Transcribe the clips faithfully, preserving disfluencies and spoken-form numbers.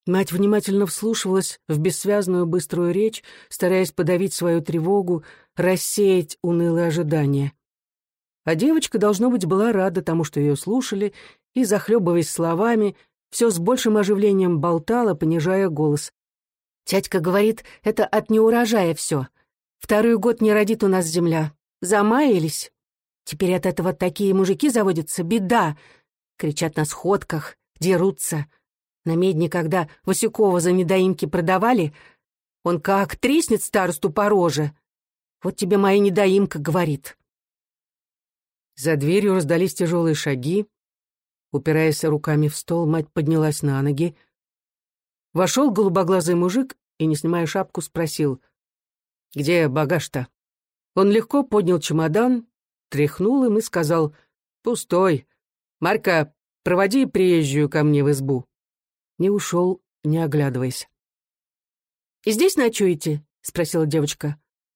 Мать внимательно вслушивалась в бессвязную быструю речь, стараясь подавить свою тревогу, рассеять унылые ожидания. А девочка, должно быть, была рада тому, что ее слушали, и, захлебываясь словами, все с большим оживлением болтала, понижая голос. «Тятька говорит, это от неурожая все. Второй год не родит у нас земля. Замаялись. Теперь от этого такие мужики заводятся. Беда!» Кричат на сходках, дерутся. На медне, когда Васюкова за недоимки продавали, он как треснет старосту по роже. Вот тебе моя недоимка говорит. За дверью раздались тяжелые шаги. Упираясь руками в стол, мать поднялась на ноги. Вошел голубоглазый мужик и, не снимая шапку, спросил: «Где багаж-то?» Он легко поднял чемодан, тряхнул им и сказал: «Пустой. Марька, проводи приезжую ко мне в избу». Не ушел, не оглядываясь. «И здесь ночуете?» — спросила девочка.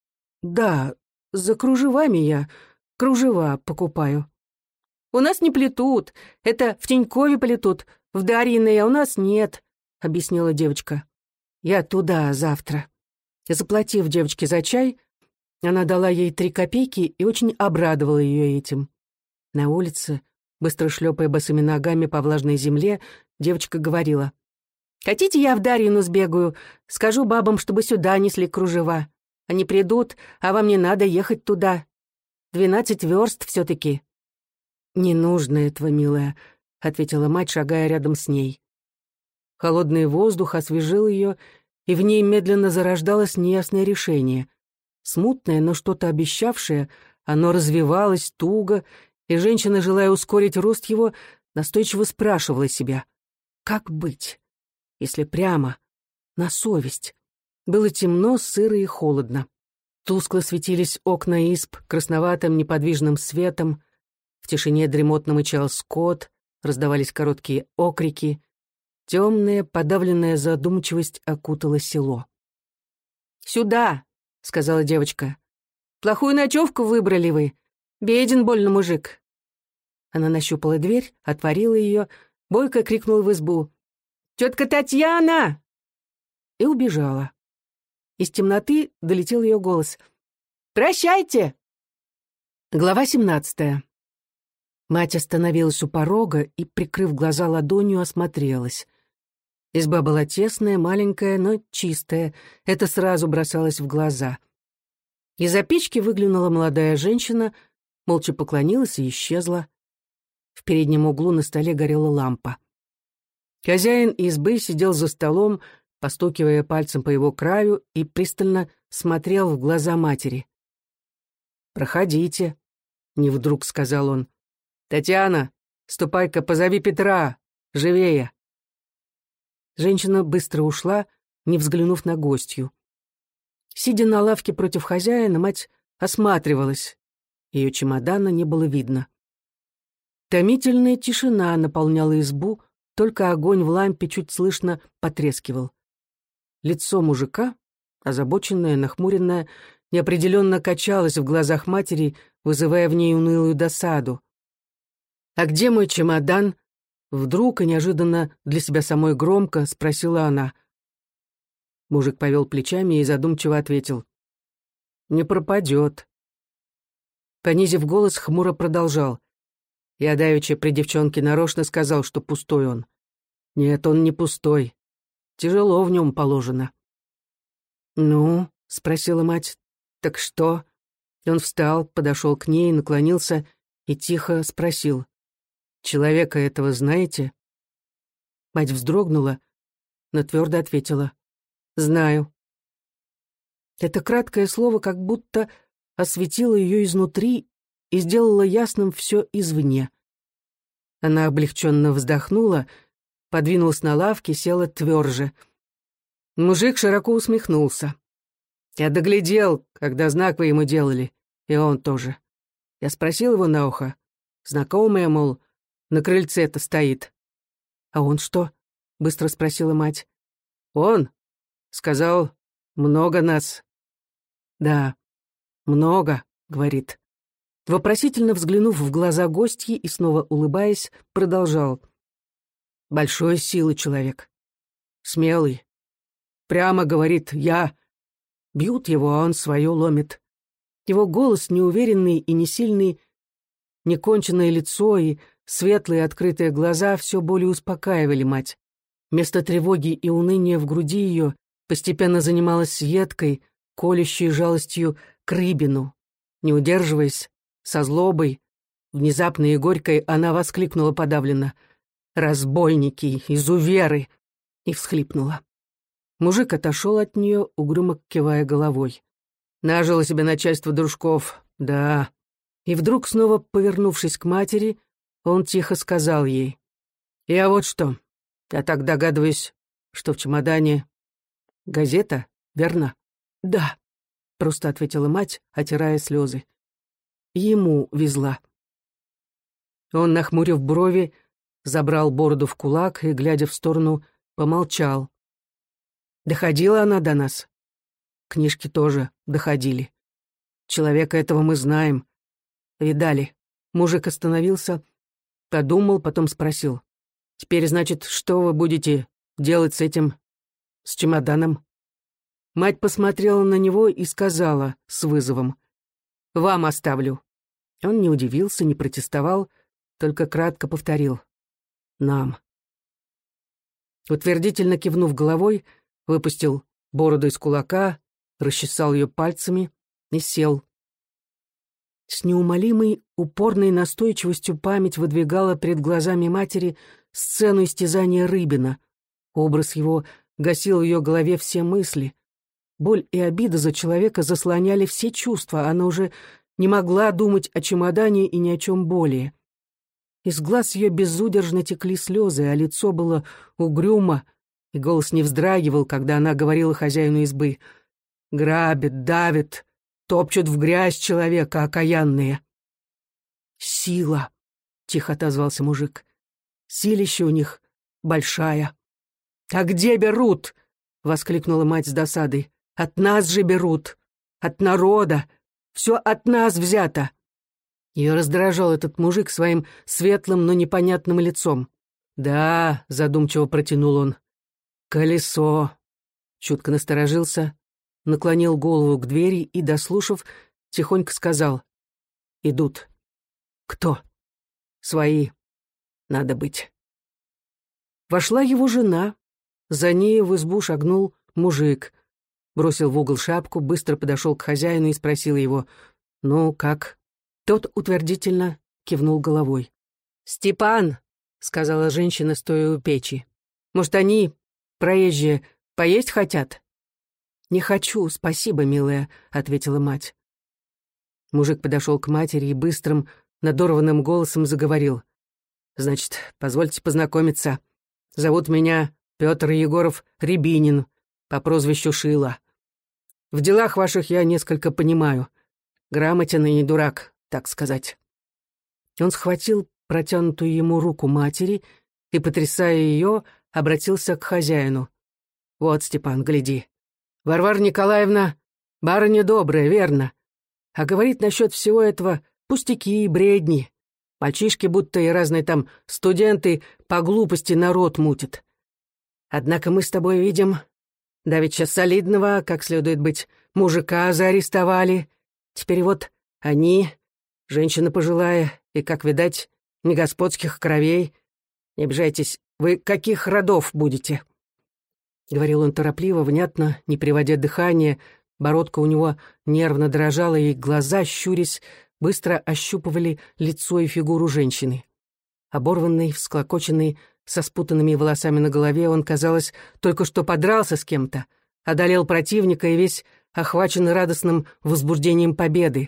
«Да, за кружевами я. Кружева покупаю». «У нас не плетут. Это в Тенькове плетут. В Дарьиной, а у нас нет», — объяснила девочка. «Я туда завтра». Заплатив девочке за чай, она дала ей три копейки и очень обрадовала ее этим. На улице, быстро шлепая босыми ногами по влажной земле, девочка говорила: «Хотите, я в Дарьину сбегаю? Скажу бабам, чтобы сюда несли кружева. Они придут, а вам не надо ехать туда. Двенадцать верст все-таки». «Не нужно этого, милая», — ответила мать, шагая рядом с ней. Холодный воздух освежил ее, и в ней медленно зарождалось неясное решение. Смутное, но что-то обещавшее, оно развивалось туго, и женщина, желая ускорить рост его, настойчиво спрашивала себя: «Как быть? Если прямо, на совесть». Было темно, сыро и холодно. Тускло светились окна изб красноватым неподвижным светом, в тишине дремотно мычал скот, раздавались короткие окрики. Темная, подавленная задумчивость окутала село. «Сюда!» — сказала девочка. «Плохую ночевку выбрали вы. Беден больно мужик». Она нащупала дверь, отворила ее, бойко крикнула в избу: «Тетка Татьяна!» и убежала. Из темноты долетел ее голос: «Прощайте!» Глава семнадцатая. Мать остановилась у порога и, прикрыв глаза ладонью, осмотрелась. Изба была тесная, маленькая, но чистая. Это сразу бросалось в глаза. Из-за печки выглянула молодая женщина, молча поклонилась и исчезла. В переднем углу на столе горела лампа. Хозяин избы сидел за столом, постукивая пальцем по его краю, и пристально смотрел в глаза матери. «Проходите», — не вдруг сказал он. «Татьяна, ступай-ка, позови Петра, живее». Женщина быстро ушла, не взглянув на гостью. Сидя на лавке против хозяина, мать осматривалась. Ее чемодана не было видно. Томительная тишина наполняла избу, только огонь в лампе чуть слышно потрескивал. Лицо мужика, озабоченное, нахмуренное, неопределенно качалось в глазах матери, вызывая в ней унылую досаду. «А где мой чемодан?» Вдруг и неожиданно для себя самой громко спросила она. Мужик повел плечами и задумчиво ответил: «Не пропадет». Понизив голос, хмуро продолжал: «Я давеча при девчонке нарочно сказал, что пустой он. Нет, он не пустой. Тяжело в нем положено». «Ну?» — спросила мать. «Так что?» Он встал, подошел к ней, наклонился и тихо спросил: «Человека этого знаете?» Мать вздрогнула, но твердо ответила: «Знаю». Это краткое слово как будто осветило ее изнутри и сделало ясным все извне. Она облегченно вздохнула, подвинулась на лавке, села тверже. Мужик широко усмехнулся. «Я доглядел, когда знак вы ему делали, и он тоже. Я спросил его на ухо. Знакомая, мол, на крыльце-то стоит». «А он что?» — быстро спросила мать. «Он?» — сказал: «много нас». «Да, много», — говорит. Вопросительно взглянув в глаза гостьи и снова улыбаясь, продолжал: «Большой силы человек. смелый. Прямо говорит «я». Бьют его, а он свое ломит. Его голос неуверенный и несильный, неконченное лицо и светлые открытые глаза все более успокаивали мать. Вместо тревоги и уныния в груди ее постепенно занималась едкой, колющей жалостью к Рыбину. Не удерживаясь, со злобой, внезапной и горькой, она воскликнула подавленно: «Разбойники, изуверы!» и всхлипнула. Мужик отошел от нее, угрюмо кивая головой. «Нажило себе начальство дружков, да». И вдруг, снова повернувшись к матери, он тихо сказал ей: «Я вот что, я так догадываюсь, что в чемодане газета, верно?» «Да», — просто ответила мать, отирая слезы. Ему везла. Он, нахмурив брови, забрал бороду в кулак и, глядя в сторону, помолчал. «Доходила она до нас?» «Книжки тоже доходили. Человека этого мы знаем. Видали». Мужик остановился, подумал, потом спросил: «Теперь, значит, что вы будете делать с этим, с чемоданом?» Мать посмотрела на него и сказала с вызовом: «Вам оставлю». Он не удивился, не протестовал, только кратко повторил: «Нам». Утвердительно кивнув головой, выпустил бороду из кулака, расчесал ее пальцами и сел. С неумолимой, упорной настойчивостью память выдвигала перед глазами матери сцену истязания Рыбина. Образ его гасил в ее голове все мысли. Боль и обида за человека заслоняли все чувства, она уже не могла думать о чемодане и ни о чем более. Из глаз ее безудержно текли слезы, а лицо было угрюмо, и голос не вздрагивал, когда она говорила хозяину избы: «Грабят, давят, топчут в грязь человека окаянные». «Сила», — тихо отозвался мужик, — «силища у них большая». «А где берут?» — воскликнула мать с досадой. «От нас же берут, от народа, все от нас взято». Ее раздражал этот мужик своим светлым, но непонятным лицом. «Да», — задумчиво протянул он, — «колесо». Чутко насторожился, наклонил голову к двери и, дослушав, тихонько сказал: «Идут». «Кто?» «Свои. Надо быть». Вошла его жена. За ней в избу шагнул мужик. Бросил в угол шапку, быстро подошел к хозяину и спросил его: «Ну, как?» Тот утвердительно кивнул головой. «Степан», — сказала женщина, стоя у печи, — «может, они, проезжие, поесть хотят?» «Не хочу, спасибо, милая», — ответила мать. Мужик подошел к матери и быстрым, надорванным голосом заговорил: «Значит, позвольте познакомиться. Зовут меня Петр Егоров Рябинин, по прозвищу Шила. В делах ваших я несколько понимаю. Грамотен и не дурак, так сказать». Он схватил протянутую ему руку матери и, потрясая ее, обратился к хозяину: «Вот, Степан, гляди. Варвара Николаевна барыня добрая, верно. А говорит насчет всего этого пустяки и бредни. Мальчишки, будто и разные там студенты, по глупости народ мутят. Однако мы с тобой видим, давеча солидного, как следует быть, мужика заарестовали. Теперь вот они, женщина пожилая, и, как видать, не господских кровей. Не обижайтесь, вы каких родов будете?» Говорил он торопливо, внятно, не приводя дыхания, бородка у него нервно дрожала, и глаза, щурясь, быстро ощупывали лицо и фигуру женщины. Оборванный, всклокоченный, со спутанными волосами на голове, он, казалось, только что подрался с кем-то, одолел противника и весь охвачен радостным возбуждением победы.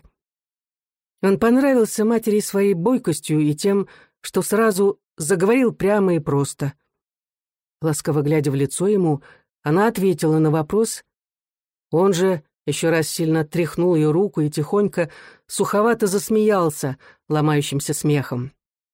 Он понравился матери своей бойкостью и тем, что сразу заговорил прямо и просто. Ласково глядя в лицо ему, она ответила на вопрос. Он же еще раз сильно тряхнул ее руку и тихонько, суховато засмеялся ломающимся смехом.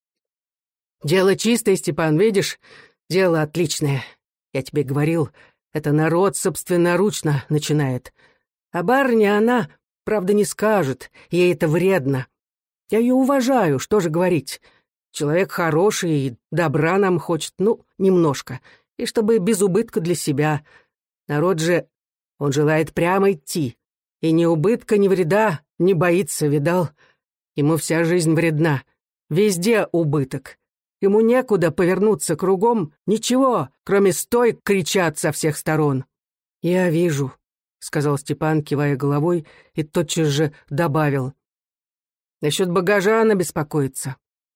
«Дело чистое, Степан, видишь? Дело отличное. Я тебе говорил, это народ собственноручно начинает. А барыня она, правда, не скажет, ей это вредно. Я ее уважаю, что же говорить. Человек хороший и добра нам хочет, ну, немножко. и чтобы без убытка для себя. Народ же, он желает прямо идти, и ни убытка, ни вреда не боится, видал? Ему вся жизнь вредна, везде убыток. Ему некуда повернуться кругом, ничего, кроме стоек кричат со всех сторон. «Я вижу», — сказал Степан, кивая головой, и тотчас же добавил. «Насчет багажа она беспокоится».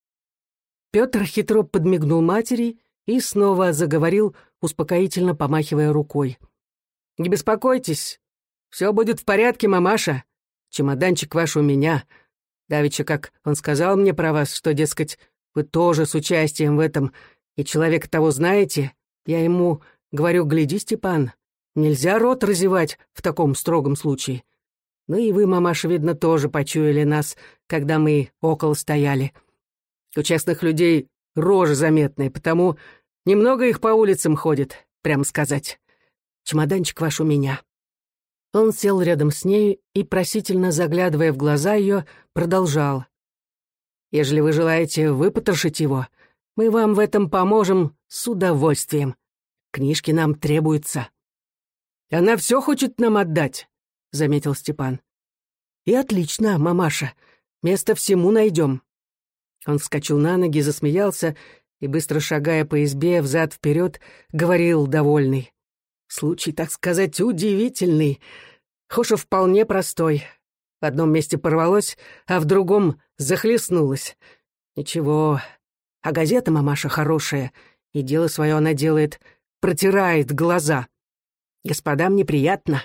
Петр хитро подмигнул матери и снова заговорил, успокоительно помахивая рукой. «Не беспокойтесь, все будет в порядке, мамаша. Чемоданчик ваш у меня. Давеча, как он сказал мне про вас, что, дескать, вы тоже с участием в этом, и человека того знаете, я ему говорю, гляди, Степан, нельзя рот разевать в таком строгом случае. Ну и вы, мамаша, видно, тоже почуяли нас, когда мы около стояли. У частных людей рожи заметные, потому немного их по улицам ходит, прямо сказать. Чемоданчик ваш у меня». Он сел рядом с ней и, просительно заглядывая в глаза ее, продолжал. «Ежели вы желаете выпотрошить его, мы вам в этом поможем с удовольствием. Книжки нам требуются». «Она все хочет нам отдать», — заметил Степан. «И отлично, мамаша, место всему найдем». Он вскочил на ноги, засмеялся и, быстро шагая по избе взад-вперед, говорил довольный. «Случай, так сказать, удивительный, хоша вполне простой. В одном месте порвалось, а в другом захлестнулось. Ничего, а газета, мамаша, хорошая, и дело свое она делает, протирает глаза. Господам неприятно.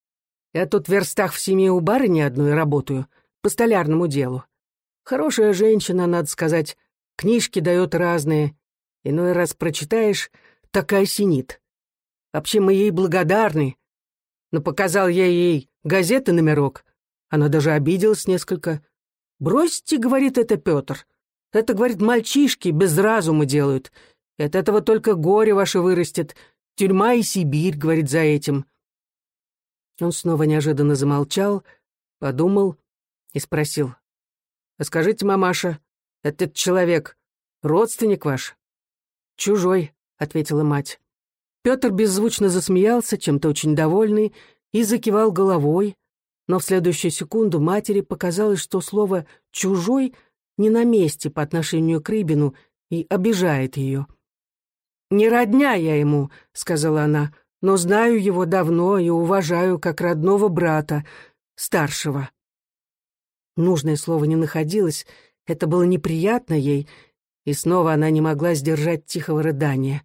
Я тут в верстах в семи у барыни одной работаю, по столярному делу. Хорошая женщина, надо сказать, книжки дает разные. Иной раз прочитаешь, так и осенит. Вообще мы ей благодарны. Но показал я ей газеты номерок. Она даже обиделась несколько. «Бросьте, — говорит, — это Петр. Это, — говорит, — мальчишки без разума делают. И от этого только горе ваше вырастет. Тюрьма и Сибирь, — говорит, — за этим». Он снова неожиданно замолчал, подумал и спросил. «А скажите, мамаша, этот человек родственник ваш?» «Чужой», — ответила мать. Петр беззвучно засмеялся, чем-то очень довольный, и закивал головой, но в следующую секунду матери показалось, что слово «чужой» не на месте по отношению к Рыбину и обижает ее. «Не родня я ему», — сказала она, — «но знаю его давно и уважаю как родного брата, старшего». Нужное слово не находилось, это было неприятно ей, и снова она не могла сдержать тихого рыдания.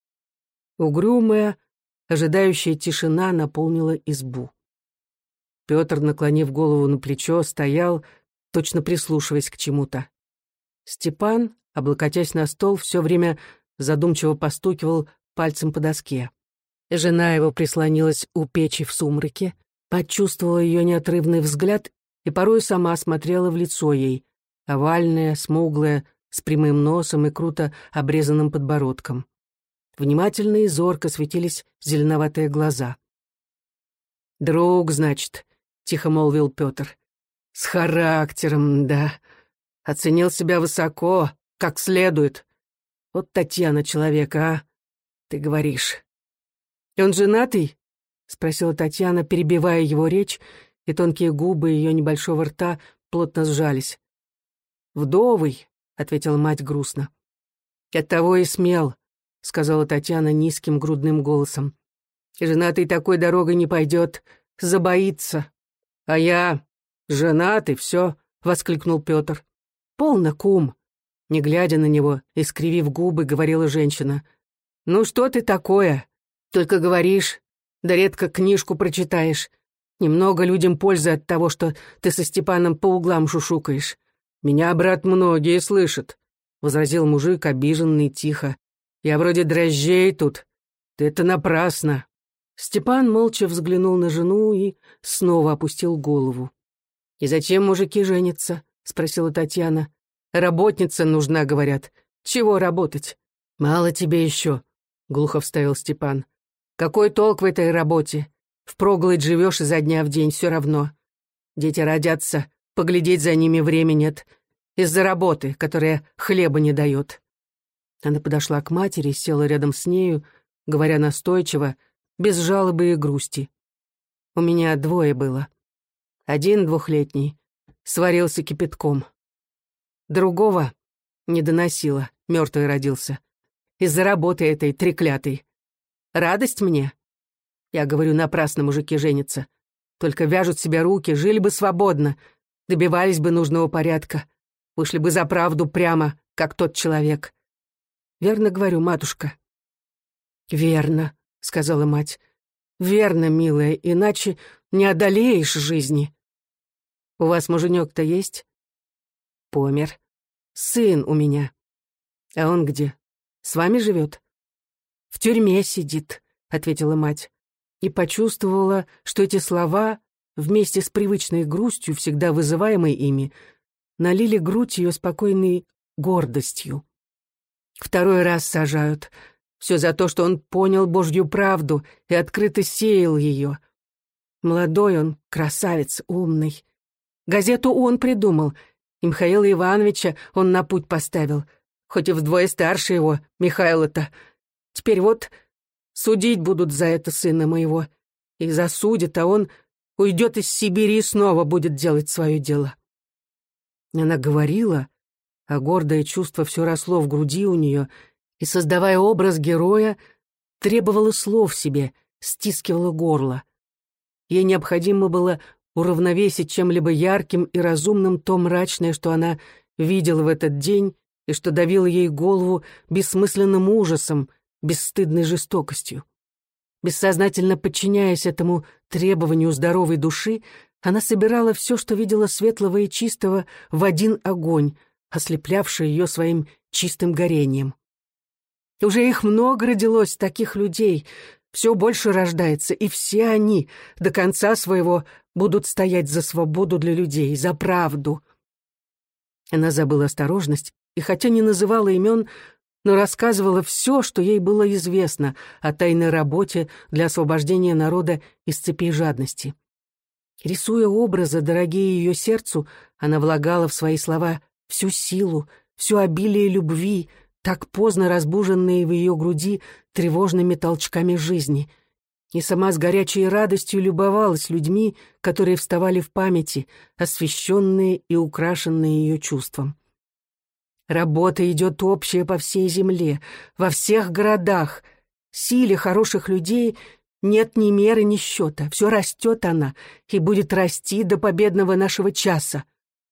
Угрюмая, ожидающая тишина наполнила избу. Петр, наклонив голову на плечо, стоял, точно прислушиваясь к чему-то. Степан, облокотясь на стол, все время задумчиво постукивал пальцем по доске. Жена его прислонилась у печи в сумраке, почувствовала ее неотрывный взгляд и порой сама смотрела в лицо ей, овальное, смуглое, с прямым носом и круто обрезанным подбородком. Внимательно и зорко светились зеленоватые глаза. «Друг, значит», — тихо молвил Петр. «С характером, да. Оценил себя высоко, как следует. Вот Татьяна человека, а? Ты говоришь». «Он женатый?» — спросила Татьяна, перебивая его речь, и тонкие губы ее небольшого рта плотно сжались. «Вдовый», — ответила мать грустно. «Оттого и смел», — сказала Татьяна низким грудным голосом. «Женатый такой дорогой не пойдет, забоится». «А я женатый, все», — воскликнул Петр. «Полно, кум», — не глядя на него, искривив губы, говорила женщина. «Ну что ты такое? Только говоришь, да редко книжку прочитаешь. Немного людям пользы от того, что ты со Степаном по углам шушукаешь. Меня, брат, многие слышат», — возразил мужик, обиженный, тихо. «Я вроде дрожжей тут. Ты это напрасно». Степан молча взглянул на жену и снова опустил голову. «И зачем мужики женятся?» — спросила Татьяна. «Работница нужна, говорят. Чего работать?» «Мало тебе еще», — глухо вставил Степан. «Какой толк в этой работе? Впроголодь живешь изо дня в день, все равно. Дети родятся, поглядеть за ними времени нет. Из-за работы, которая хлеба не дает». Она подошла к матери, села рядом с нею, говоря настойчиво, без жалобы и грусти. У меня двое было. Один двухлетний сварился кипятком. Другого не доносило, мертвый родился. Из-за работы этой треклятой. Радость мне? Я говорю, напрасно мужики женятся. Только вяжут себе руки, жили бы свободно, добивались бы нужного порядка, вышли бы за правду прямо, как тот человек. Верно говорю, матушка? Верно, сказала мать. Верно, милая, иначе не одолеешь жизни. У вас муженек-то есть? Помер. Сын у меня. А он где? С вами живет? В тюрьме сидит, ответила мать. И почувствовала, что эти слова, вместе с привычной грустью, всегда вызываемой ими, налили грудь ее спокойной гордостью. Второй раз сажают. Все за то, что он понял Божью правду и открыто сеял ее. Молодой он, красавец, умный. Газету он придумал, и Михаила Ивановича он на путь поставил, хоть и вдвое старше его, Михаила-то. Теперь вот судить будут за это сына моего, и засудят, а он уйдет из Сибири и снова будет делать свое дело. Она говорила, а гордое чувство все росло в груди у нее, и, создавая образ героя, требовала слов себе, стискивала горло. Ей необходимо было уравновесить чем-либо ярким и разумным то мрачное, что она видела в этот день и что давило ей голову бессмысленным ужасом, бесстыдной жестокостью. Бессознательно подчиняясь этому требованию здоровой души, она собирала все, что видела светлого и чистого, в один огонь, ослеплявший ее своим чистым горением. Уже их много родилось, таких людей, все больше рождается, и все они до конца своего будут стоять за свободу для людей, за правду. Она забыла осторожность, и хотя не называла имен, но рассказывала все, что ей было известно о тайной работе для освобождения народа из цепей жадности. Рисуя образы, дорогие ее сердцу, она влагала в свои слова всю силу, всю обилие любви, так поздно разбуженные в ее груди тревожными толчками жизни. И сама с горячей радостью любовалась людьми, которые вставали в памяти, освещенные и украшенные ее чувством. Работа идет общая по всей земле, во всех городах. Силе хороших людей нет ни меры, ни счета. Все растет она и будет расти до победного нашего часа.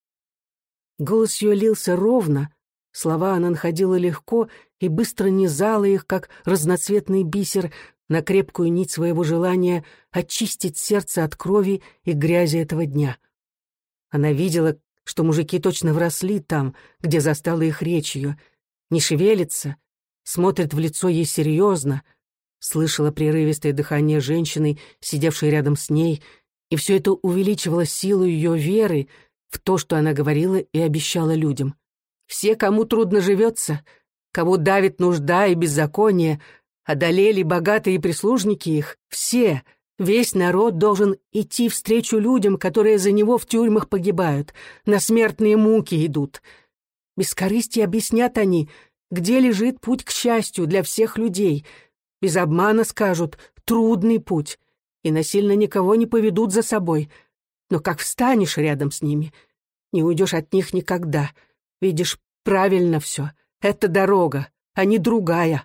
Голос ее лился ровно, слова она находила легко и быстро низала их, как разноцветный бисер, на крепкую нить своего желания очистить сердце от крови и грязи этого дня. Она видела, что мужики точно вросли там, где застала их речь ее, не шевелится, смотрит в лицо ей серьезно, слышала прерывистое дыхание женщины, сидевшей рядом с ней, и все это увеличивало силу ее веры в то, что она говорила и обещала людям. Все, кому трудно живется, кого давит нужда и беззаконие, одолели богатые прислужники их, все, весь народ должен идти встречу людям, которые за него в тюрьмах погибают, на смертные муки идут. Без корысти объяснят они, где лежит путь к счастью для всех людей. Без обмана скажут «трудный путь», и насильно никого не поведут за собой. Но как встанешь рядом с ними, не уйдешь от них никогда. Видишь, правильно все. Это дорога, а не другая.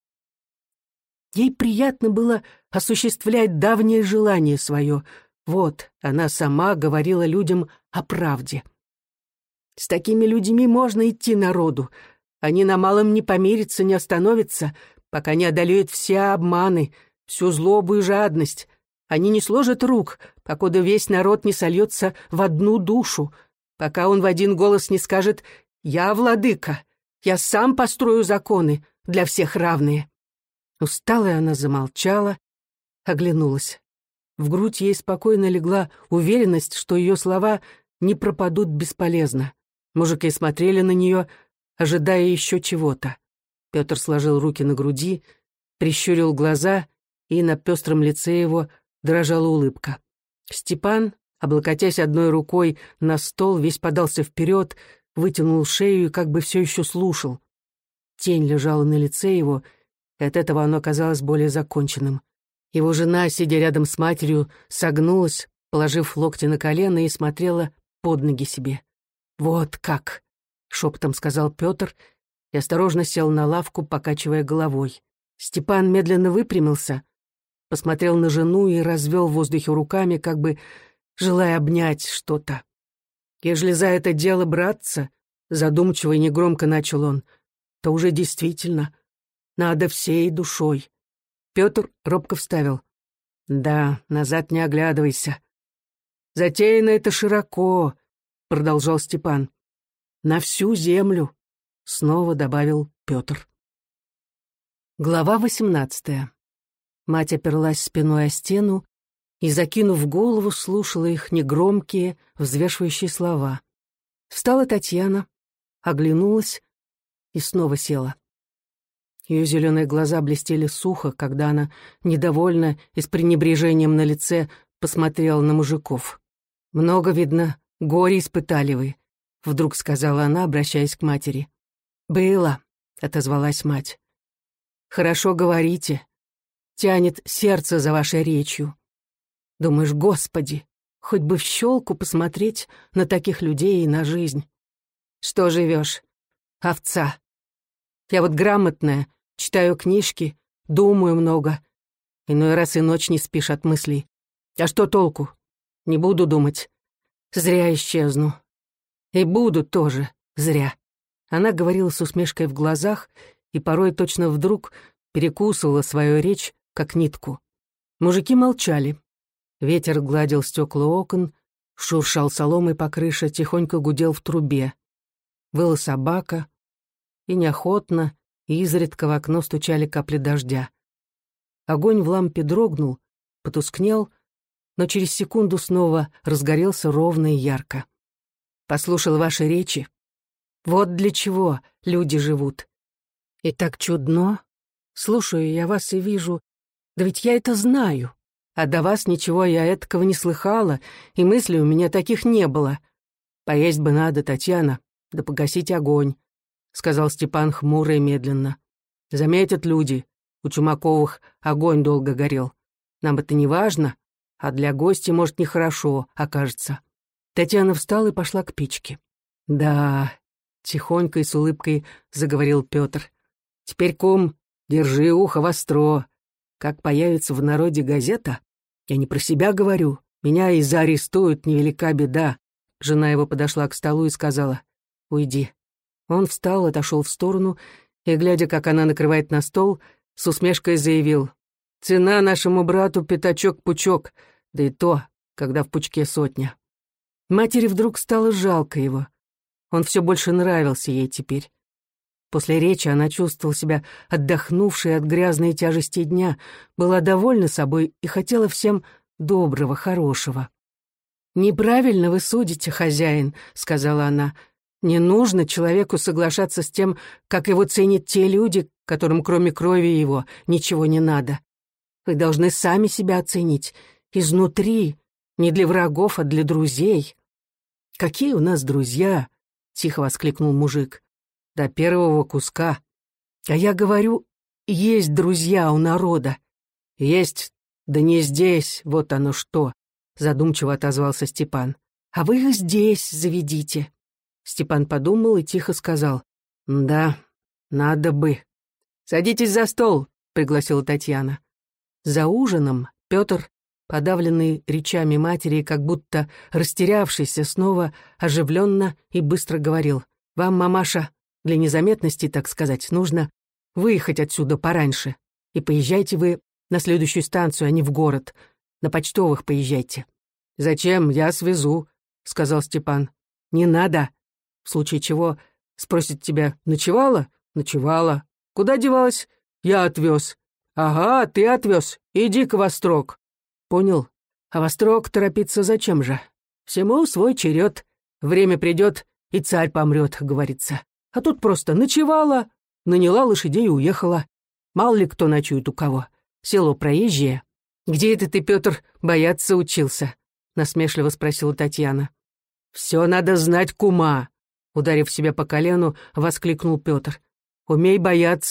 Ей приятно было осуществлять давнее желание свое. Вот, она сама говорила людям о правде. С такими людьми можно идти народу. Они на малом не помирятся, не остановятся, пока не одолеют все обманы, всю злобу и жадность. Они не сложат рук, покуда весь народ не сольется в одну душу, пока он в один голос не скажет «Я владыка, я сам построю законы, для всех равные». Усталая она замолчала, оглянулась. В грудь ей спокойно легла уверенность, что ее слова не пропадут бесполезно. Мужики смотрели на нее, ожидая еще чего-то. Петр сложил руки на груди, прищурил глаза, и на пестром лице его дрожала улыбка. Степан, облокотясь одной рукой на стол, весь подался вперед, вытянул шею и как бы все еще слушал. Тень лежала на лице его, и от этого оно казалось более законченным. Его жена, сидя рядом с матерью, согнулась, положив локти на колено, и смотрела под ноги себе. «Вот как!» — шепотом сказал Петр и осторожно сел на лавку, покачивая головой. Степан медленно выпрямился, посмотрел на жену и развел в воздухе руками, как бы желая обнять что-то. «Ежели за это дело браться, — задумчиво и негромко начал он, — то уже действительно надо всей душой». Петр робко вставил: «Да, назад не оглядывайся». «Затеяно это широко», — продолжал Степан. «На всю землю», — снова добавил Петр. Глава восемнадцатая. Мать оперлась спиной о стену и, закинув голову, слушала их негромкие, взвешивающие слова. Встала Татьяна, оглянулась и снова села. Ее зеленые глаза блестели сухо, когда она, недовольно и с пренебрежением на лице, посмотрела на мужиков. «Много, видно, горе испытали вы», — вдруг сказала она, обращаясь к матери. «Было», — отозвалась мать. «Хорошо говорите. Тянет сердце за вашей речью. Думаешь, Господи, хоть бы в щелку посмотреть на таких людей и на жизнь. Что живешь? Овца. Я вот грамотная, читаю книжки, думаю много. Иной раз и ночь не спишь от мыслей. А что толку? Не буду думать. Зря исчезну. И буду тоже зря». Она говорила с усмешкой в глазах и порой точно вдруг перекусывала свою речь, как нитку. Мужики молчали. Ветер гладил стекла окон, шуршал соломой по крыше, тихонько гудел в трубе. Выла собака, и неохотно, и изредка в окно стучали капли дождя. Огонь в лампе дрогнул, потускнел, но через секунду снова разгорелся ровно и ярко. «Послушал ваши речи. Вот для чего люди живут. И так чудно. Слушаю я вас и вижу, да ведь я это знаю. А до вас ничего я этакого не слыхала, и мыслей у меня таких не было. Поесть бы надо, Татьяна, да погасить огонь», — сказал Степан хмуро и медленно. «Заметят люди, у Чумаковых огонь долго горел. Нам это не важно, а для гостя, может, нехорошо окажется». Татьяна встала и пошла к печке. «Да», — тихонько и с улыбкой заговорил Петр. «Теперь, кум, держи ухо востро. Как появится в народе газета, я не про себя говорю, меня и заарестуют, невелика беда». Жена его подошла к столу и сказала: «Уйди». Он встал, отошел в сторону и, глядя, как она накрывает на стол, с усмешкой заявил: «Цена нашему брату пятачок-пучок, да и то, когда в пучке сотня». Матери вдруг стало жалко его. Он все больше нравился ей теперь. После речи она чувствовала себя отдохнувшей от грязной тяжести дня, была довольна собой и хотела всем доброго, хорошего. «Неправильно вы судите, хозяин», — сказала она. «Не нужно человеку соглашаться с тем, как его ценят те люди, которым кроме крови его ничего не надо. Вы должны сами себя оценить, изнутри, не для врагов, а для друзей». «Какие у нас друзья!» — тихо воскликнул мужик. «До первого куска. А я говорю, есть друзья у народа. Есть, да не здесь, вот оно что», — задумчиво отозвался Степан. «А вы их здесь заведите». Степан подумал и тихо сказал: «Да, надо бы». «Садитесь за стол», — пригласила Татьяна. За ужином Петр, подавленный речами матери, как будто растерявшийся, снова оживленно и быстро говорил: «Вам, мамаша, для незаметности, так сказать, нужно выехать отсюда пораньше. И поезжайте вы на следующую станцию, а не в город. На почтовых поезжайте». «Зачем? Я свезу», — сказал Степан. «Не надо. В случае чего спросит тебя: ночевала? Ночевала. Куда девалась? Я отвез. Ага, ты отвез. Иди-ка во строк». «Понял. А во строк торопиться зачем же? Всему свой черед. Время придет, и царь помрет, говорится. А тут просто ночевала, наняла лошадей и уехала. Мало ли кто ночует у кого. Село проезжее». «Где это ты, Петр, бояться учился?» — насмешливо спросила Татьяна. «Все надо знать, кума», — ударив себя по колену, воскликнул Петр. «Умей бояться,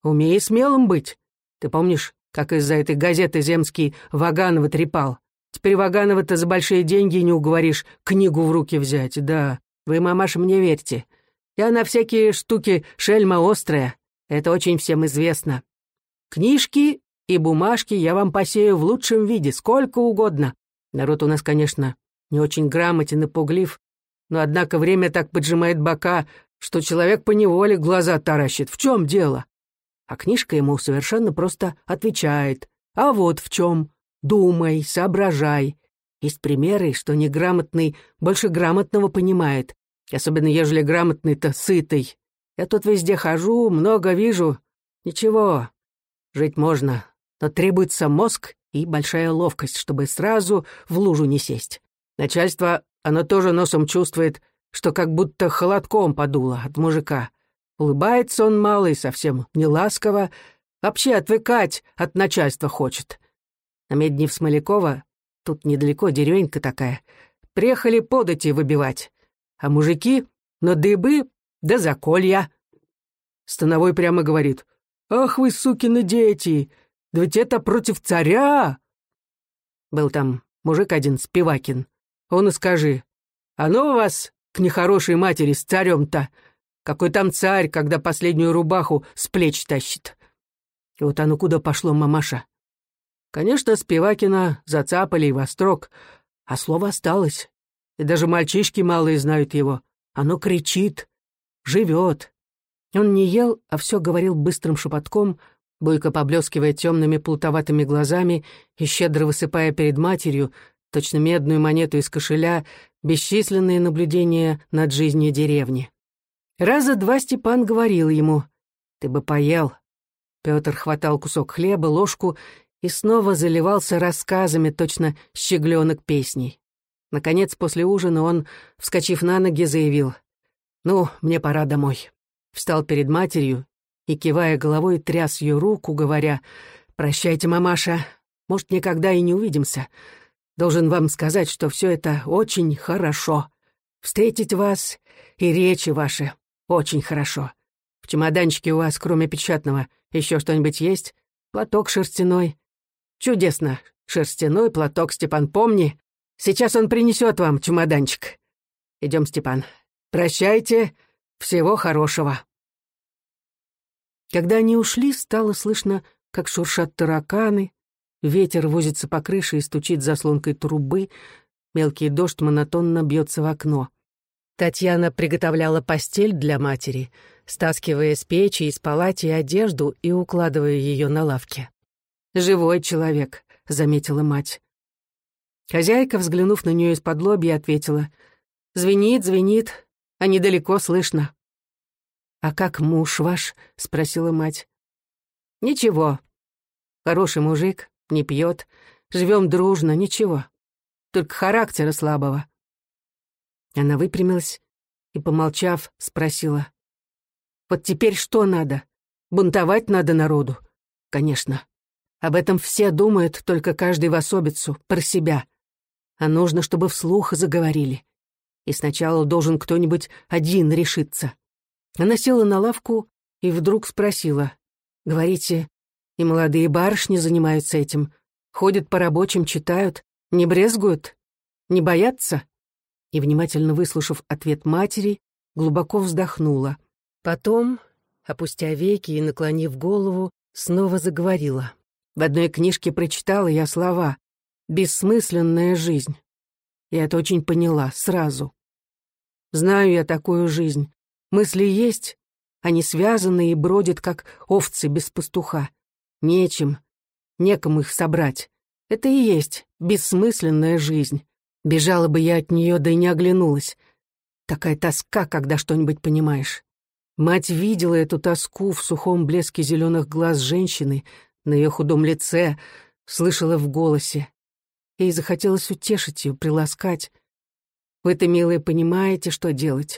Умей смелым быть. Ты помнишь, как из-за этой газеты земский Ваганова трепал? Теперь Ваганова-то за большие деньги не уговоришь книгу в руки взять. Да, вы, мамаша, мне верьте. Я на всякие штуки шельма острая. Это очень всем известно. Книжки и бумажки я вам посею в лучшем виде, сколько угодно. Народ у нас, конечно, не очень грамотен и пуглив, но однако время так поджимает бока, что человек поневоле глаза таращит. В чем дело? А книжка ему совершенно просто отвечает. А вот в чем. Думай, соображай. Есть примеры, что неграмотный больше грамотного понимает, особенно ежели грамотный-то сытый. Я тут везде хожу, много вижу. Ничего, жить можно, но требуется мозг и большая ловкость, чтобы сразу в лужу не сесть. Начальство, оно тоже носом чувствует, что как будто холодком подуло от мужика. Улыбается он мало и совсем не ласково, вообще отвыкать от начальства хочет. На медне в Смолякова, тут недалеко деревенька такая, приехали подати выбивать, а мужики на дыбы да заколья. Становой прямо говорит: «Ах вы, сукины дети, да ведь это против царя!» Был там мужик один, Спивакин. Он и скажи: «А ну вас к нехорошей матери с царем-то! Какой там царь, когда последнюю рубаху с плеч тащит?» И вот оно куда пошло, мамаша. Конечно, Спивакина зацапали и во строк, а слово осталось. И даже мальчишки малые знают его. Оно кричит, живет. Он не ел, а все говорил быстрым шепотком, бойко поблескивая темными плутоватыми глазами и щедро высыпая перед матерью, точно медную монету из кошеля, бесчисленные наблюдения над жизнью деревни. Раза два Степан говорил ему: «Ты бы поел». Петр хватал кусок хлеба, ложку и снова заливался рассказами, точно щегленок песней. Наконец, после ужина он, вскочив на ноги, заявил: «Ну, мне пора домой». Встал перед матерью и, кивая головой, тряс ее руку, говоря: «Прощайте, мамаша, может, никогда и не увидимся. Должен вам сказать, что все это очень хорошо. Встретить вас и речи ваши очень хорошо. В чемоданчике у вас, кроме печатного, еще что-нибудь есть? Платок шерстяной?» «Чудесно! Шерстяной платок, Степан, помни. Сейчас он принесет вам чемоданчик. Идем, Степан. Прощайте. Всего хорошего». Когда они ушли, стало слышно, как шуршат тараканы, ветер возится по крыше и стучит заслонкой трубы, мелкий дождь монотонно бьется в окно. Татьяна приготовляла постель для матери, стаскивая с печи из палати одежду и укладывая ее на лавке. «Живой человек», — заметила мать. Хозяйка, взглянув на нее из-под лобья, ответила: «Звенит, звенит, а недалеко слышно». «А как муж ваш?» — спросила мать. «Ничего. Хороший мужик, не пьет, живем дружно, ничего. Только характера слабого». Она выпрямилась и, помолчав, спросила: «Вот теперь что надо? Бунтовать надо народу?» «Конечно. Об этом все думают, только каждый в особицу, про себя. А нужно, чтобы вслух заговорили. И сначала должен кто-нибудь один решиться». Она села на лавку и вдруг спросила: «Говорите, и молодые барышни занимаются этим? Ходят по рабочим, читают, не брезгуют, не боятся?» И, внимательно выслушав ответ матери, глубоко вздохнула. Потом, опустя веки и наклонив голову, снова заговорила. «В одной книжке прочитала я слова «бессмысленная жизнь». Я это очень поняла сразу. Знаю я такую жизнь. Мысли есть, они связаны и бродят, как овцы без пастуха. Нечем, некому их собрать. Это и есть бессмысленная жизнь. Бежала бы я от нее, да и не оглянулась. Такая тоска, когда что-нибудь понимаешь. Мать видела эту тоску в сухом блеске зеленых глаз женщины, на ее худом лице, слышала в голосе. Ей захотелось утешить ее, приласкать. Вы-то, милая, понимаете, что делать.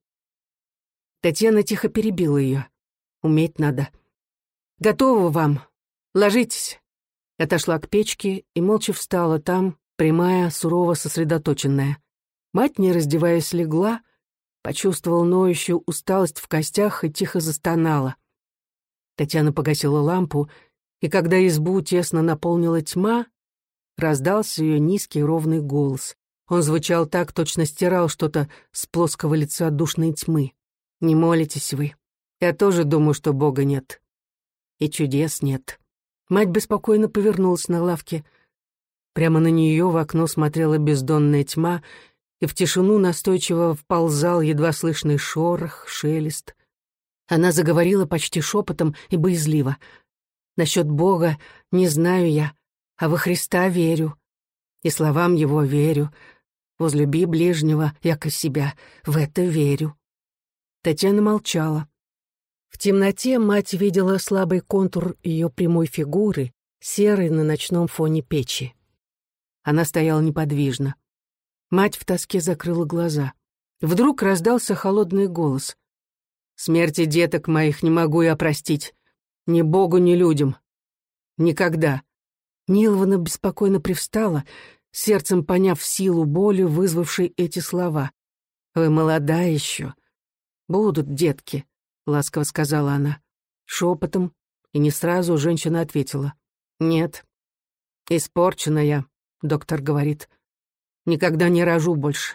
Татьяна тихо перебила ее. Уметь надо. «Готово вам. Ложитесь». Отошла к печке и молча встала там, прямая, сурово сосредоточенная. Мать, не раздеваясь, легла, почувствовала ноющую усталость в костях и тихо застонала. Татьяна погасила лампу, и когда избу тесно наполнила тьма, раздался ее низкий ровный голос. Он звучал так, точно стирал что-то с плоского лица душной тьмы. «Не молитесь вы. Я тоже думаю, что Бога нет. И чудес нет». Мать беспокойно повернулась на лавке. Прямо на нее в окно смотрела бездонная тьма, и в тишину настойчиво вползал едва слышный шорох, шелест. Она заговорила почти шепотом и боязливо. «Насчет Бога не знаю я, а во Христа верю. И словам Его верю. Возлюби ближнего, яко себя, в это верю». Татьяна молчала. В темноте мать видела слабый контур ее прямой фигуры, серый на ночном фоне печи. Она стояла неподвижно. Мать в тоске закрыла глаза. Вдруг раздался холодный голос. «Смерти деток моих не могу я простить. Ни Богу, ни людям. Никогда». Ниловна беспокойно привстала, сердцем поняв силу боли, вызвавшей эти слова. «Вы молода еще. Будут детки», — ласково сказала она. Шепотом, и не сразу женщина ответила. «Нет, испорчена я», — доктор говорит. «Никогда не рожу больше».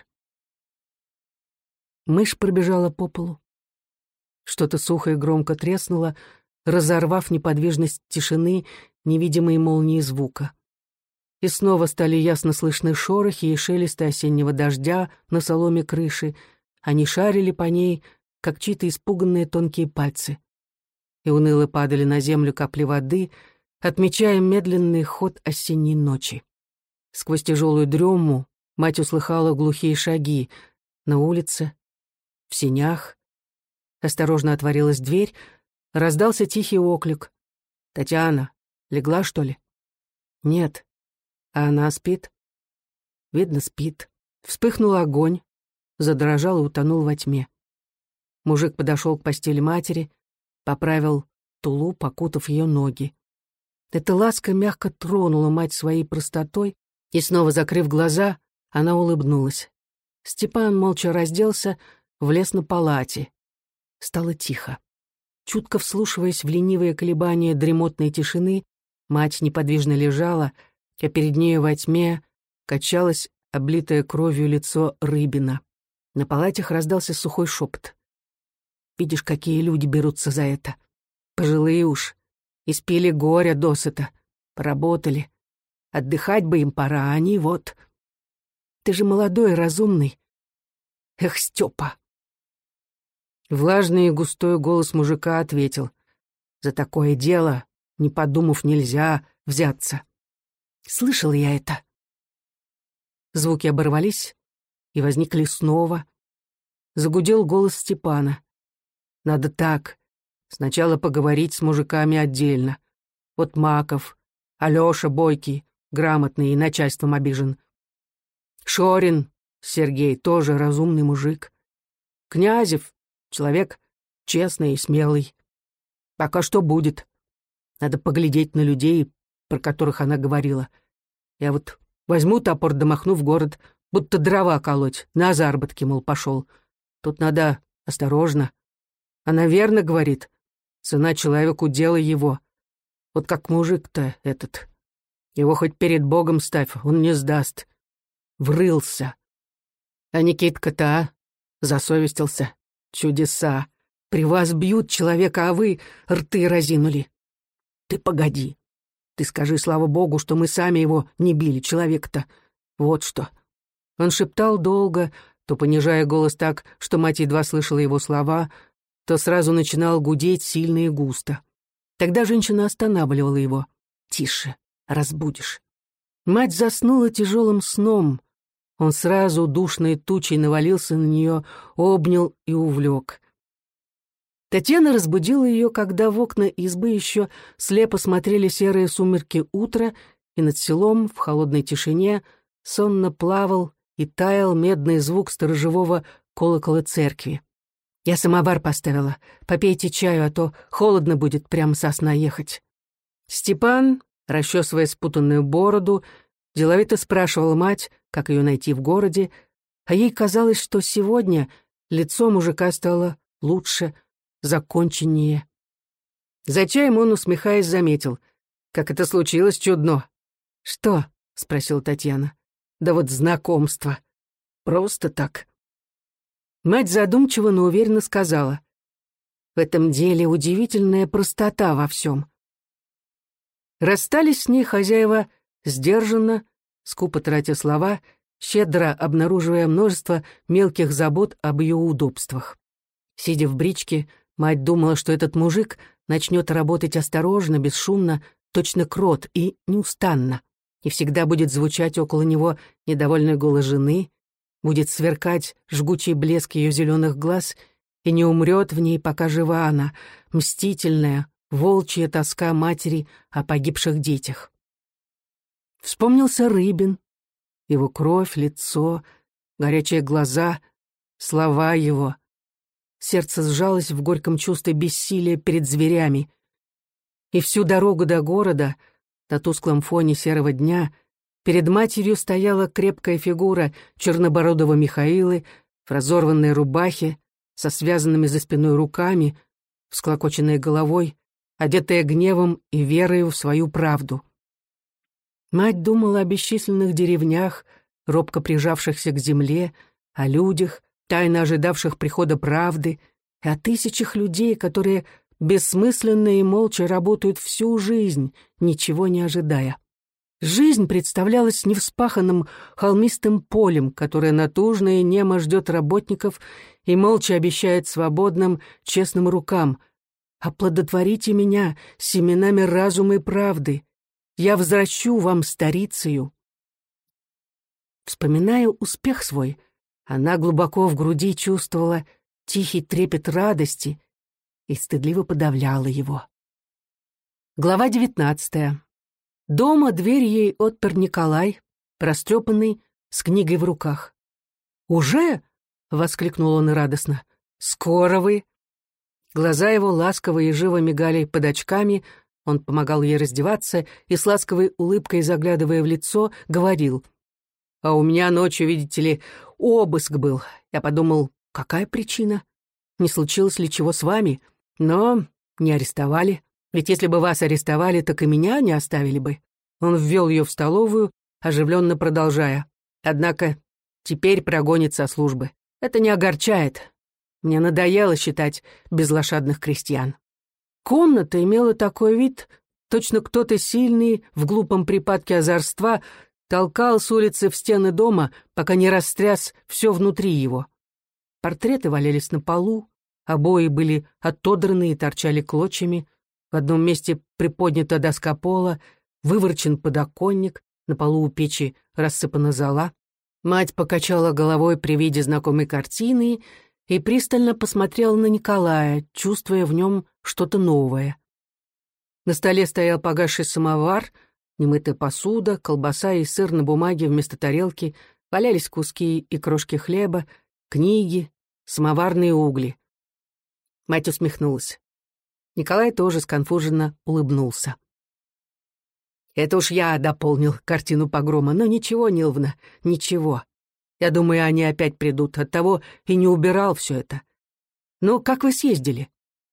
Мышь пробежала по полу. Что-то сухо и громко треснуло, разорвав неподвижность тишины невидимой молнии звука. И снова стали ясно слышны шорохи и шелесты осеннего дождя на соломе крыши. Они шарили по ней, как чьи-то испуганные тонкие пальцы. И уныло падали на землю капли воды, отмечая медленный ход осенней ночи. Сквозь тяжелую дрему мать услыхала глухие шаги на улице, в сенях. Осторожно отворилась дверь, раздался тихий оклик. «Татьяна, легла, что ли?» «Нет». «А она спит?» «Видно, спит». Вспыхнул огонь, задрожал и утонул во тьме. Мужик подошел к постели матери, поправил тулуп, окутав ее ноги. Эта ласка мягко тронула мать своей простотой, и снова, закрыв глаза, она улыбнулась. Степан молча разделся, влез на палате. Стало тихо. Чутко вслушиваясь в ленивые колебания дремотной тишины, мать неподвижно лежала, а перед нею во тьме качалось облитое кровью лицо Рыбина. На палатях раздался сухой шепот. «Видишь, какие люди берутся за это. Пожилые уж. Испили горя досыта. Поработали. Отдыхать бы им пора, а они вот. Ты же молодой и разумный. Эх, Степа!» Влажный и густой голос мужика ответил. «За такое дело, не подумав, нельзя взяться. Слышал я это». Звуки оборвались и возникли снова. Загудел голос Степана. «Надо так. Сначала поговорить с мужиками отдельно. Вот Маков, Алёша бойкий, грамотный и начальством обижен. Шорин, Сергей, тоже разумный мужик. Князев, человек честный и смелый. Пока что будет. Надо поглядеть на людей, про которых она говорила. Я вот возьму топор да махну в город, будто дрова колоть, на заработки, мол, пошел. Тут надо осторожно. Она верно говорит. Цена человеку — дело его. Вот как мужик-то этот. Его хоть перед Богом ставь, он не сдаст. Врылся. А Никитка-то, а? Засовестился. Чудеса. При вас бьют человека, а вы рты разинули. Ты погоди. Ты скажи, слава Богу, что мы сами его не били, человека-то. Вот что». Он шептал долго, то понижая голос так, что мать едва слышала его слова, то сразу начинал гудеть сильно и густо. Тогда женщина останавливала его. «Тише, разбудишь». Мать заснула тяжелым сном. Он сразу душной тучей навалился на нее, обнял и увлек. Татьяна разбудила ее, когда в окна избы еще слепо смотрели серые сумерки утра, и над селом в холодной тишине сонно плавал и таял медный звук сторожевого колокола церкви. «Я самовар поставила. Попейте чаю, а то холодно будет прямо со сна ехать». Степан, расчесывая спутанную бороду, деловито спрашивал мать, как ее найти в городе, а ей казалось, что сегодня лицо мужика стало лучше, законченнее. За чаем он, усмехаясь, заметил. «Как это случилось, чудно!» «Что?» — спросила Татьяна. «Да вот знакомство. Просто так». Мать задумчиво, но уверенно сказала. «В этом деле удивительная простота во всем». Расстались с ней хозяева сдержанно, скупо тратя слова, щедро обнаруживая множество мелких забот об ее удобствах. Сидя в бричке, мать думала, что этот мужик начнет работать осторожно, бесшумно, точно крот и неустанно, и всегда будет звучать около него недовольный голос жены, будет сверкать жгучий блеск ее зеленых глаз и не умрет в ней, пока жива она, мстительная, волчья тоска матери о погибших детях. Вспомнился Рыбин, его кровь, лицо, горячие глаза, слова его. Сердце сжалось в горьком чувстве бессилия перед зверями. И всю дорогу до города, на тусклом фоне серого дня, перед матерью стояла крепкая фигура чернобородого Михаилы в разорванной рубахе, со связанными за спиной руками, всклокоченной головой, одетая гневом и верою в свою правду. Мать думала о бесчисленных деревнях, робко прижавшихся к земле, о людях, тайно ожидавших прихода правды, и о тысячах людей, которые бессмысленно и молча работают всю жизнь, ничего не ожидая. Жизнь представлялась невспаханным холмистым полем, которое натужно и немо ждет работников и молча обещает свободным, честным рукам: «Оплодотворите меня семенами разума и правды, я возвращу вам старицею». Вспоминая успех свой, она глубоко в груди чувствовала тихий трепет радости и стыдливо подавляла его. Глава девятнадцатая. Дома дверь ей отпер Николай, растрепанный, с книгой в руках. «Уже?» — воскликнул он радостно. «Скоро вы!» Глаза его ласково и живо мигали под очками, он помогал ей раздеваться и с ласковой улыбкой, заглядывая в лицо, говорил: «А у меня ночью, видите ли, обыск был. Я подумал, какая причина? Не случилось ли чего с вами? Но не арестовали. Ведь если бы вас арестовали, так и меня не оставили бы». Он ввел ее в столовую, оживленно продолжая: «Однако теперь прогонит со службы. Это не огорчает. Мне надоело считать безлошадных крестьян». Комната имела такой вид, точно кто-то сильный, в глупом припадке озорства, толкал с улицы в стены дома, пока не растряс все внутри его. Портреты валялись на полу, обои были отодраны и торчали клочьями, в одном месте приподнята доска пола, выворчен подоконник, на полу у печи рассыпана зола. Мать покачала головой при виде знакомой картины и пристально посмотрела на Николая, чувствуя в нем что-то новое. На столе стоял погасший самовар, немытая посуда, колбаса и сыр на бумаге вместо тарелки, валялись куски и крошки хлеба, книги, самоварные угли. Мать усмехнулась. Николай тоже сконфуженно улыбнулся. «Это уж я дополнил картину погрома, но ничего, Ниловна, ничего. Я думаю, они опять придут, оттого и не убирал все это. Ну, как вы съездили?»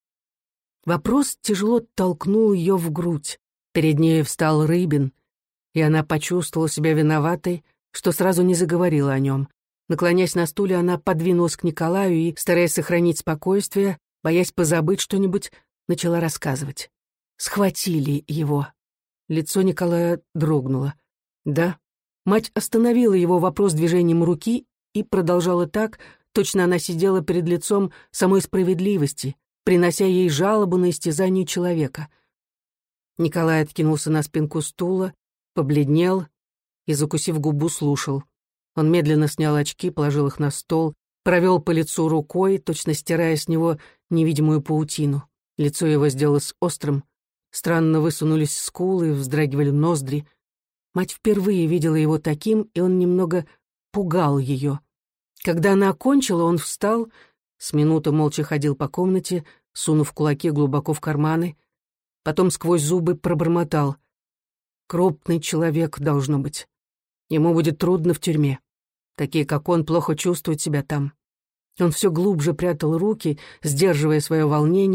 Вопрос тяжело толкнул ее в грудь. Перед ней встал Рыбин, и она почувствовала себя виноватой, что сразу не заговорила о нем. Наклонясь на стуле, она подвинулась к Николаю и, стараясь сохранить спокойствие, боясь позабыть что-нибудь, начала рассказывать. Схватили его. Лицо Николая дрогнуло. «Да». Мать остановила его вопрос движением руки и продолжала так, точно она сидела перед лицом самой справедливости, принося ей жалобу на истязание человека. Николай откинулся на спинку стула, побледнел и, закусив губу, слушал. Он медленно снял очки, положил их на стол, провел по лицу рукой, точно стирая с него невидимую паутину. Лицо его сделалось острым, странно высунулись скулы, вздрагивали ноздри. Мать впервые видела его таким, и он немного пугал ее. Когда она окончила, он встал, с минуту молча ходил по комнате, сунув кулаки глубоко в карманы, потом сквозь зубы пробормотал: «Крупный человек, должно быть. Ему будет трудно в тюрьме. Такие, как он, плохо чувствуют себя там». Он все глубже прятал руки, сдерживая свое волнение,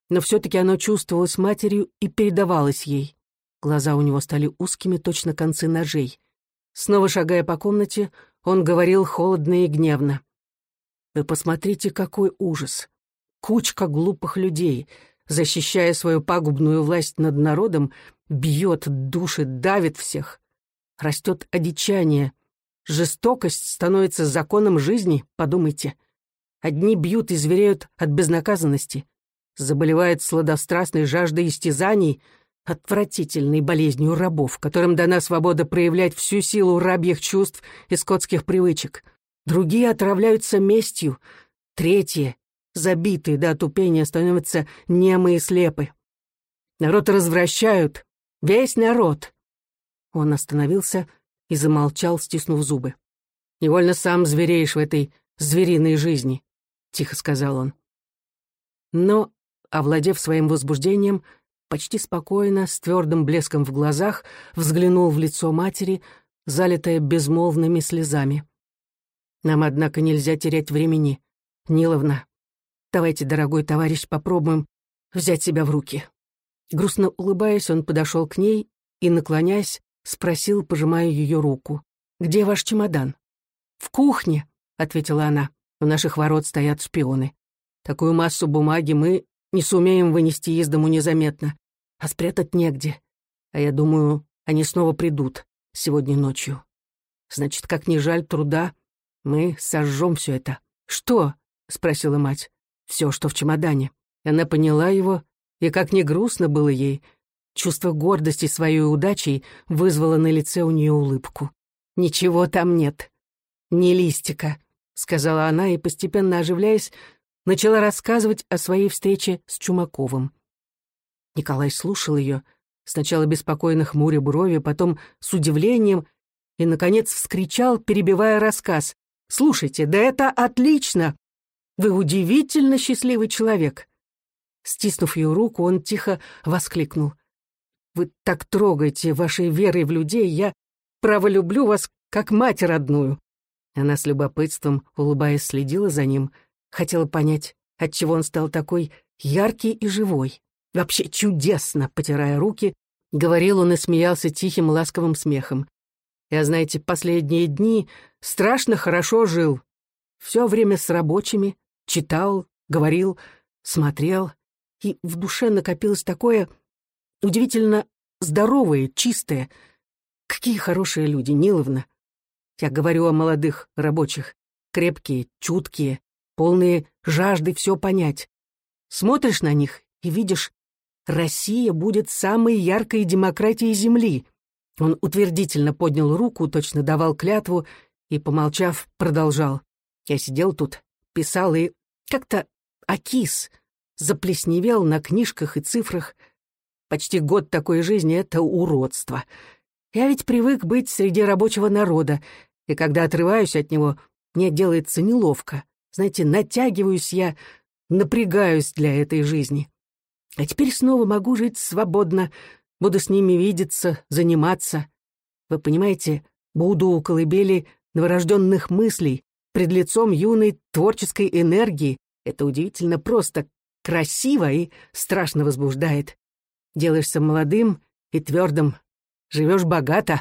но все-таки оно чувствовалось матерью и передавалось ей. Глаза у него стали узкими, точно концы ножей. Снова шагая по комнате, он говорил холодно и гневно. «Вы посмотрите, какой ужас! Кучка глупых людей, защищая свою пагубную власть над народом, бьет, душит, давит всех. Растет одичание. Жестокость становится законом жизни, подумайте. Одни бьют и звереют от безнаказанности, заболевают сладострастной жаждой истязаний, отвратительной болезнью рабов, которым дана свобода проявлять всю силу рабьих чувств и скотских привычек. Другие отравляются местью. Третьи, забитые до отупения, становятся немы и слепы. Народ развращают. Весь народ. Он остановился и замолчал, стиснув зубы. «Невольно сам звереешь в этой звериной жизни», — тихо сказал он. Но, овладев своим возбуждением, почти спокойно, с твердым блеском в глазах, взглянул в лицо матери, залитое безмолвными слезами. «Нам, однако, нельзя терять времени. Ниловна, давайте, дорогой товарищ, попробуем взять себя в руки». Грустно улыбаясь, он подошел к ней и, наклоняясь, спросил, пожимая ее руку. «Где ваш чемодан?» «В кухне», — ответила она. «У наших ворот стоят шпионы. Такую массу бумаги мы не сумеем вынести из дому незаметно, а спрятать негде. А я думаю, они снова придут сегодня ночью. Значит, как ни жаль труда, мы сожжем все это». «Что?» — спросила мать. «Все, что в чемодане». Она поняла его, и как ни грустно было ей, чувство гордости своей удачей вызвало на лице у нее улыбку. «Ничего там нет. Ни листика», — сказала она, и, постепенно оживляясь, начала рассказывать о своей встрече с Чумаковым. Николай слушал ее, сначала беспокойно хмуря брови, потом с удивлением, и, наконец, вскричал, перебивая рассказ. «Слушайте, да это отлично! Вы удивительно счастливый человек!» Стиснув ее руку, он тихо воскликнул. «Вы так трогаете вашей верой в людей, я, право, люблю вас, как мать родную». Она с любопытством, улыбаясь, следила за ним, хотела понять, отчего он стал такой яркий и живой. «Вообще чудесно!» — потирая руки, говорил он и смеялся тихим ласковым смехом. «Я, знаете, последние дни страшно хорошо жил. Все время с рабочими, читал, говорил, смотрел, и в душе накопилось такое удивительно здоровое, чистое. Какие хорошие люди, Ниловна! Я говорю о молодых рабочих, крепкие, чуткие, полные жажды все понять. Смотришь на них и видишь, Россия будет самой яркой демократией Земли». Он утвердительно поднял руку, точно давал клятву, и, помолчав, продолжал. «Я сидел тут, писал и как-то окис, заплесневел на книжках и цифрах. Почти год такой жизни — это уродство. Я ведь привык быть среди рабочего народа, и когда отрываюсь от него, мне делается неловко. Знаете, натягиваюсь я, напрягаюсь для этой жизни. А теперь снова могу жить свободно, буду с ними видеться, заниматься. Вы понимаете, буду у колыбели новорожденных мыслей, пред лицом юной творческой энергии. Это удивительно просто, красиво и страшно возбуждает. Делаешься молодым и твердым, живешь богато».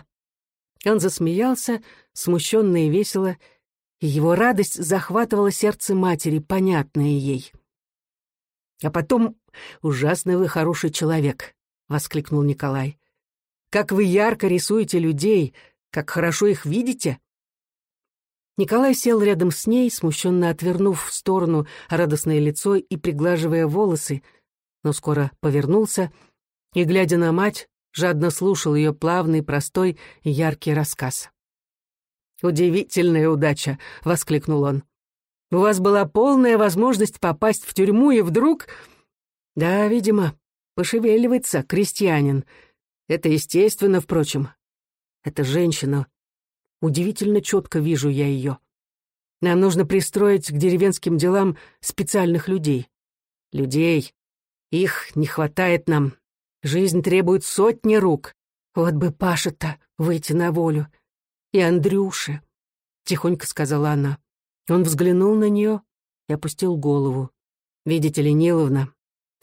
Он засмеялся, смущенно и весело, и его радость захватывала сердце матери, понятное ей. «А потом, ужасно вы хороший человек», — воскликнул Николай. «Как вы ярко рисуете людей, как хорошо их видите». Николай сел рядом с ней, смущенно отвернув в сторону радостное лицо и приглаживая волосы, но скоро повернулся и, глядя на мать, жадно слушал ее плавный, простой и яркий рассказ. «Удивительная удача!» — воскликнул он. «У вас была полная возможность попасть в тюрьму, и вдруг...» «Да, видимо, пошевеливается крестьянин. Это естественно, впрочем. Это женщина. Удивительно четко вижу я ее. Нам нужно пристроить к деревенским делам специальных людей. Людей. Их не хватает нам. Жизнь требует сотни рук. Вот бы Паше-то выйти на волю. И Андрюше», — тихонько сказала она. Он взглянул на нее и опустил голову. «Видите ли, Ниловна,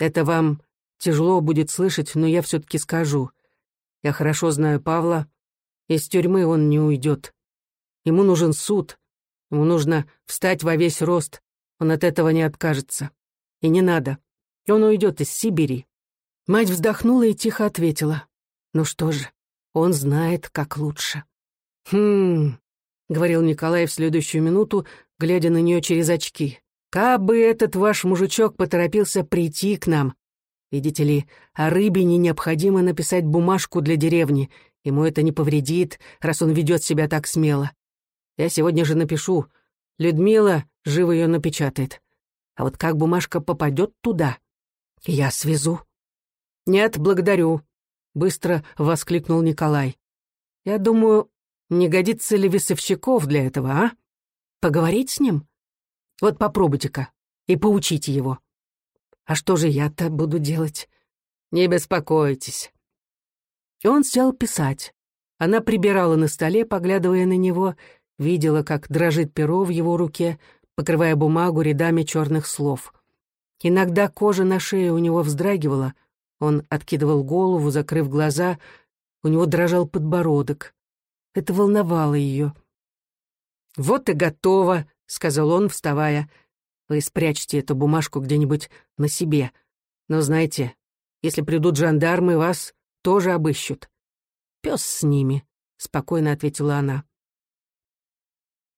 Это вам тяжело будет слышать, но я все-таки скажу. Я хорошо знаю Павла. Из тюрьмы он не уйдет. Ему нужен суд. Ему нужно встать во весь рост. Он от этого не откажется. И не надо. Он уйдет из Сибири». Мать вздохнула и тихо ответила. «Ну что же, он знает, как лучше». «Хм...» — говорил Николай в следующую минуту, глядя на нее через очки. «Кабы этот ваш мужичок поторопился прийти к нам. Видите ли, о Рыбине необходимо написать бумажку для деревни. Ему это не повредит, раз он ведет себя так смело. Я сегодня же напишу. Людмила живо ее напечатает. А вот как бумажка попадет туда, я свезу». «Нет, благодарю», — быстро воскликнул Николай. «Я думаю, не годится ли Весовщиков для этого, а? Поговорить с ним? Вот попробуйте-ка и поучите его. А что же я-то буду делать? Не беспокойтесь». И он сел писать. Она прибирала на столе, поглядывая на него, видела, как дрожит перо в его руке, покрывая бумагу рядами черных слов. Иногда кожа на шее у него вздрагивала, он откидывал голову, закрыв глаза, у него дрожал подбородок. Это волновало ее. «Вот и готово», — сказал он, вставая. «Вы спрячьте эту бумажку где-нибудь на себе. Но знаете, если придут жандармы, вас тоже обыщут». «Пес с ними», — спокойно ответила она.